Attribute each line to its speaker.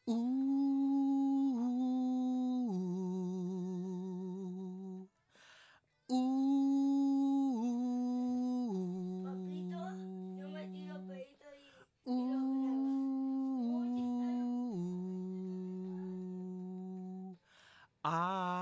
Speaker 1: Uh,
Speaker 2: Papito, yo me tiro pedito
Speaker 1: uh,
Speaker 2: y lo grabo. Oye,
Speaker 1: uh,